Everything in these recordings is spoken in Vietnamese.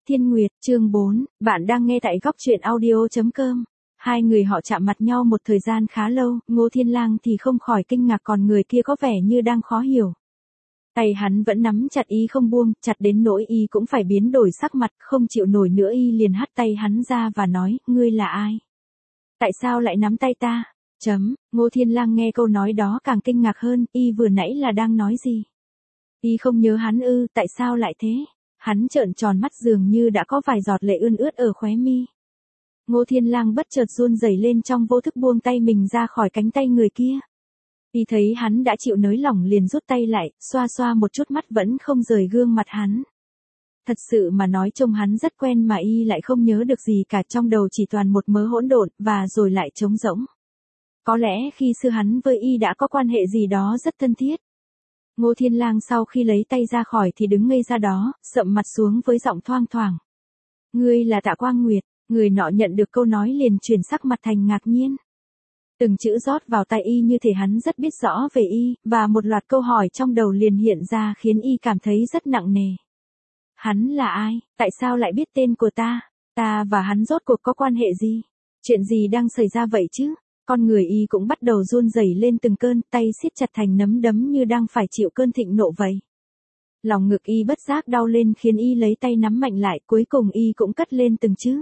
Thiên Nguyệt, chương 4, bạn đang nghe tại góc truyện audio.com. Hai người họ chạm mặt nhau một thời gian khá lâu, Ngô Thiên Lang thì không khỏi kinh ngạc còn người kia có vẻ như đang khó hiểu. Tay hắn vẫn nắm chặt y không buông, chặt đến nỗi y cũng phải biến đổi sắc mặt, không chịu nổi nữa y liền hất tay hắn ra và nói, ngươi là ai? Tại sao lại nắm tay ta? Ngô Thiên Lang nghe câu nói đó càng kinh ngạc hơn, y vừa nãy là đang nói gì? Y không nhớ hắn ư, tại sao lại thế? Hắn trợn tròn mắt dường như đã có vài giọt lệ ươn ướt ở khóe mi. Ngô Thiên Lang bất chợt run rẩy lên trong vô thức buông tay mình ra khỏi cánh tay người kia. Y thấy hắn đã chịu nới lỏng liền rút tay lại, xoa xoa một chút mắt vẫn không rời gương mặt hắn. Thật sự mà nói trông hắn rất quen mà y lại không nhớ được gì cả, trong đầu chỉ toàn một mớ hỗn độn và rồi lại trống rỗng. Có lẽ khi xưa hắn với y đã có quan hệ gì đó rất thân thiết. Ngô Thiên Lang sau khi lấy tay ra khỏi thì đứng ngây ra đó, sậm mặt xuống với giọng thoang thoảng. Ngươi là Tạ Quang Nguyệt. Người nọ nhận được câu nói liền chuyển sắc mặt thành ngạc nhiên. Từng chữ rót vào tai y như thể hắn rất biết rõ về y, và một loạt câu hỏi trong đầu liền hiện ra khiến y cảm thấy rất nặng nề. Hắn là ai? Tại sao lại biết tên của ta? Ta và hắn rốt cuộc có quan hệ gì? Chuyện gì đang xảy ra vậy chứ? Con người y cũng bắt đầu run rẩy lên từng cơn, tay siết chặt thành nắm đấm như đang phải chịu cơn thịnh nộ vậy. Lòng ngực y bất giác đau lên khiến y lấy tay nắm mạnh lại, cuối cùng y cũng cất lên từng chữ.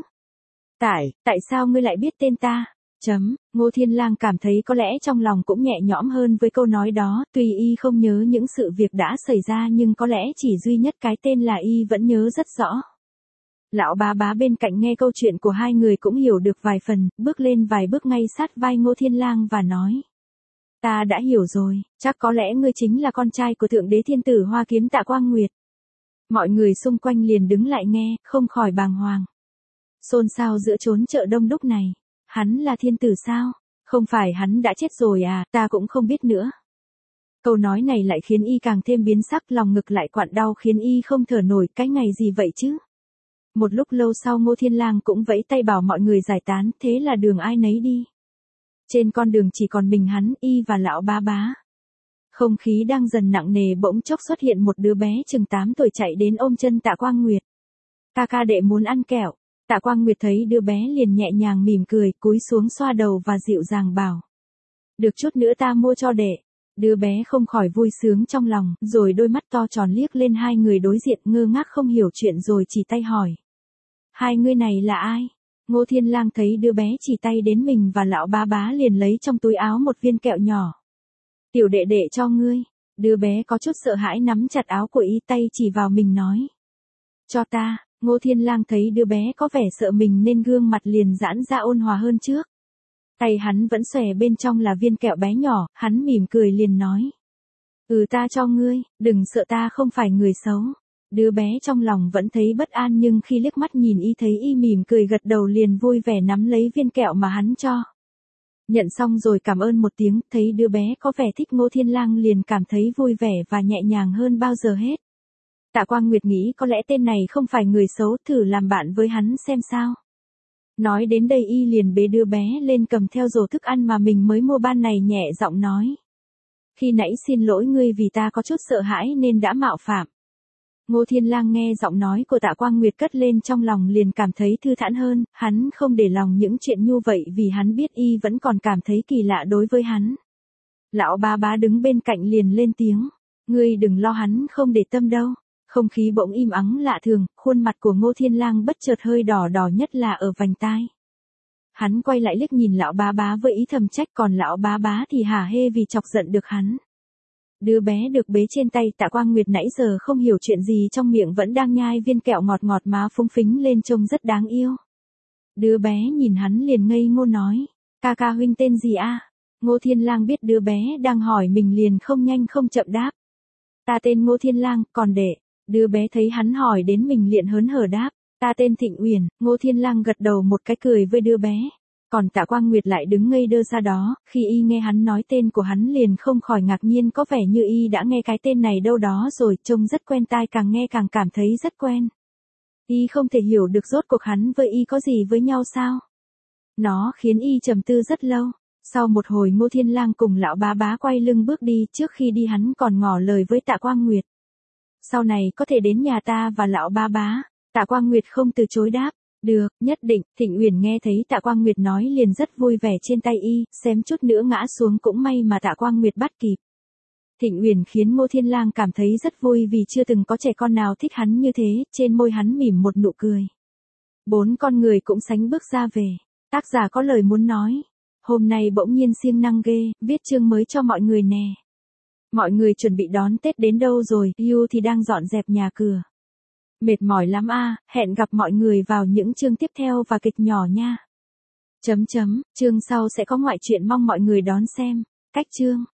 Tại sao ngươi lại biết tên ta? Ngô Thiên Lang cảm thấy có lẽ trong lòng cũng nhẹ nhõm hơn với câu nói đó, tuy y không nhớ những sự việc đã xảy ra nhưng có lẽ chỉ duy nhất cái tên là y vẫn nhớ rất rõ. Lão bá bá bên cạnh nghe câu chuyện của hai người cũng hiểu được vài phần, bước lên vài bước ngay sát vai Ngô Thiên Lang và nói. Ta đã hiểu rồi, chắc có lẽ ngươi chính là con trai của Thượng Đế Thiên Tử Hoa Kiếm Tạ Quang Nguyệt. Mọi người xung quanh liền đứng lại nghe, không khỏi bàng hoàng. Xôn xao giữa chốn chợ đông đúc này. Hắn là thiên tử sao? Không phải hắn đã chết rồi à, ta cũng không biết nữa. Câu nói này lại khiến y càng thêm biến sắc, lòng ngực lại quặn đau khiến y không thở nổi, cái ngày gì vậy chứ? Một lúc lâu sau Ngô Thiên Lang cũng vẫy tay bảo mọi người giải tán, thế là đường ai nấy đi. Trên con đường chỉ còn mình hắn, y và lão bá bá. Không khí đang dần nặng nề bỗng chốc xuất hiện một đứa bé chừng 8 tuổi chạy đến ôm chân Tạ Quang Nguyệt. Ca đệ muốn ăn kẹo. Tạ Quang Nguyệt thấy đứa bé liền nhẹ nhàng mỉm cười, cúi xuống xoa đầu và dịu dàng bảo. Được chút nữa ta mua cho đệ. Đứa bé không khỏi vui sướng trong lòng, rồi đôi mắt to tròn liếc lên hai người đối diện ngơ ngác không hiểu chuyện rồi chỉ tay hỏi. Hai người này là ai? Ngô Thiên Lang thấy đứa bé chỉ tay đến mình và lão bá bá liền lấy trong túi áo một viên kẹo nhỏ. Tiểu đệ đệ cho ngươi. Đứa bé có chút sợ hãi nắm chặt áo của y, tay chỉ vào mình nói. Cho ta. Ngô Thiên Lang thấy đứa bé có vẻ sợ mình nên gương mặt liền giãn ra ôn hòa hơn trước. Tay hắn vẫn xòe bên trong là viên kẹo bé nhỏ, hắn mỉm cười liền nói. Ta cho ngươi, đừng sợ ta không phải người xấu. Đứa bé trong lòng vẫn thấy bất an nhưng khi liếc mắt nhìn y thấy y mỉm cười gật đầu liền vui vẻ nắm lấy viên kẹo mà hắn cho. Nhận xong rồi cảm ơn một tiếng, thấy đứa bé có vẻ thích Ngô Thiên Lang liền cảm thấy vui vẻ và nhẹ nhàng hơn bao giờ hết. Tạ Quang Nguyệt nghĩ có lẽ tên này không phải người xấu, thử làm bạn với hắn xem sao. Nói đến đây y liền bế đứa bé lên cầm theo rổ thức ăn mà mình mới mua ban này nhẹ giọng nói. Khi nãy xin lỗi ngươi vì ta có chút sợ hãi nên đã mạo phạm. Ngô Thiên Lang nghe giọng nói của Tạ Quang Nguyệt cất lên trong lòng liền cảm thấy thư thản hơn, hắn không để lòng những chuyện như vậy vì hắn biết y vẫn còn cảm thấy kỳ lạ đối với hắn. Lão bá bá đứng bên cạnh liền lên tiếng. Ngươi đừng lo, hắn không để tâm đâu. Không khí bỗng im ắng lạ thường, khuôn mặt của Ngô Thiên Lang bất chợt hơi đỏ đỏ nhất là ở vành tai. Hắn quay lại liếc nhìn lão bá bá với ý thầm trách còn lão bá bá thì hả hê vì chọc giận được hắn. Đứa bé được bế trên tay Tạ Quang Nguyệt nãy giờ không hiểu chuyện gì trong miệng vẫn đang nhai viên kẹo ngọt ngọt má phúng phính lên trông rất đáng yêu. Đứa bé nhìn hắn liền ngây ngô nói, ca huynh tên gì a? Ngô Thiên Lang biết đứa bé đang hỏi mình liền không nhanh không chậm đáp. Ta tên Ngô Thiên Lang, còn đệ? Đứa bé thấy hắn hỏi đến mình liền hớn hở đáp, ta tên Thịnh Uyển. Ngô Thiên Lang gật đầu một cái cười với đứa bé. Còn Tạ Quang Nguyệt lại đứng ngây đơ ra đó, khi y nghe hắn nói tên của hắn liền không khỏi ngạc nhiên, có vẻ như y đã nghe cái tên này đâu đó rồi, trông rất quen tai, càng nghe càng cảm thấy rất quen. Y không thể hiểu được rốt cuộc hắn với y có gì với nhau sao? Nó khiến y trầm tư rất lâu. Sau một hồi Ngô Thiên Lang cùng lão bá bá quay lưng bước đi, trước khi đi hắn còn ngỏ lời với Tạ Quang Nguyệt. Sau này có thể đến nhà ta và lão bá bá. Tạ Quang Nguyệt không từ chối đáp. Được, nhất định. Thịnh Uyển nghe thấy Tạ Quang Nguyệt nói liền rất vui vẻ trên tay y, xém chút nữa ngã xuống, cũng may mà Tạ Quang Nguyệt bắt kịp. Thịnh Uyển khiến Ngô Thiên Lang cảm thấy rất vui vì chưa từng có trẻ con nào thích hắn như thế, trên môi hắn mỉm một nụ cười. 4 con người cũng sánh bước ra về. Tác giả có lời muốn nói. Hôm nay bỗng nhiên siêng năng ghê, viết chương mới cho mọi người nè. Mọi người chuẩn bị đón Tết đến đâu rồi, Yu thì đang dọn dẹp nhà cửa. Mệt mỏi lắm a, hẹn gặp mọi người vào những chương tiếp theo và kịch nhỏ nha. Chương sau sẽ có ngoại truyện, mong mọi người đón xem. Cách chương